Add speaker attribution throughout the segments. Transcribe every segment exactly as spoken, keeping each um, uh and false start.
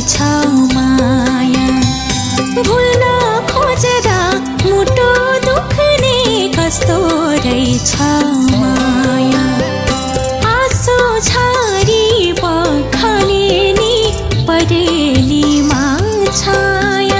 Speaker 1: रहेछ माया। भुल्न खोज्दा मुटु दुख्ने कस्तो रहेछ माया। आँसु छारी पखाले नि परेलीमा छाया।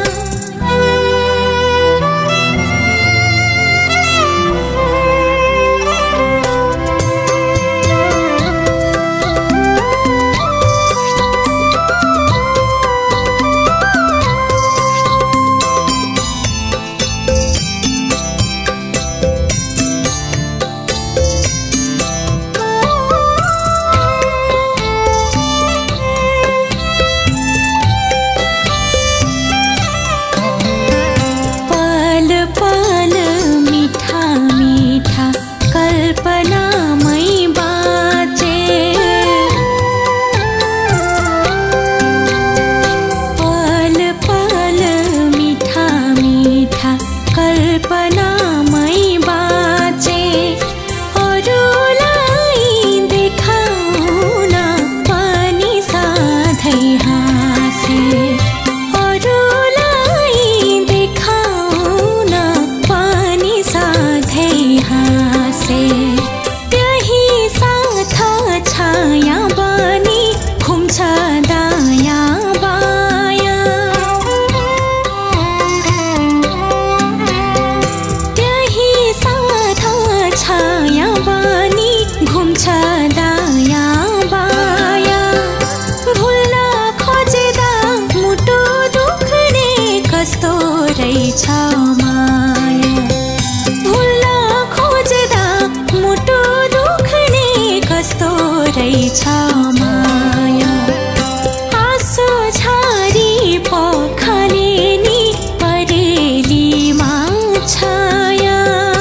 Speaker 1: रहेछ माया। आँसु छारी पखाले नि परेलीमा छाया।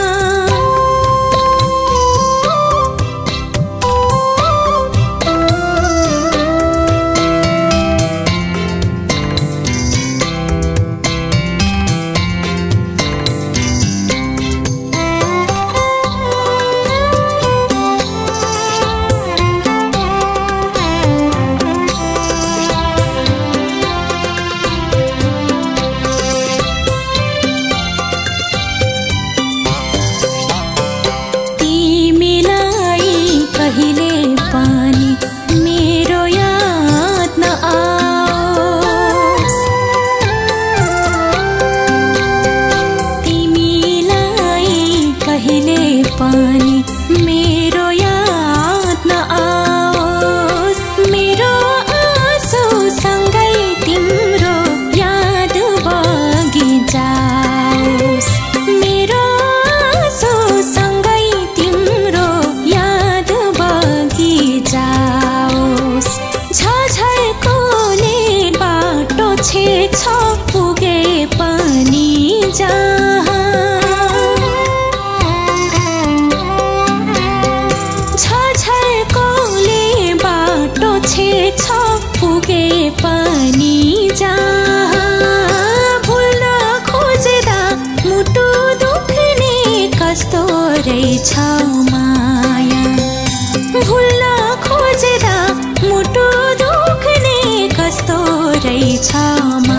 Speaker 1: पानी मेरो याद न आओस्। मेरो आँसु सँगै तिम्रो याद बगी जाओस्। मेरो आँसु सँगै तिम्रो याद बगी जाओस्। झझल्कोले बाटो छेक्छ पुगे पनि जहाँ। छ पुगे पनि जहाँ। भुल्न खोज्दा मुटु दुख्ने कस्तो रहेछ माया। भुल्न खोज्दा मुटु दुख्ने कस्तो रहेछ।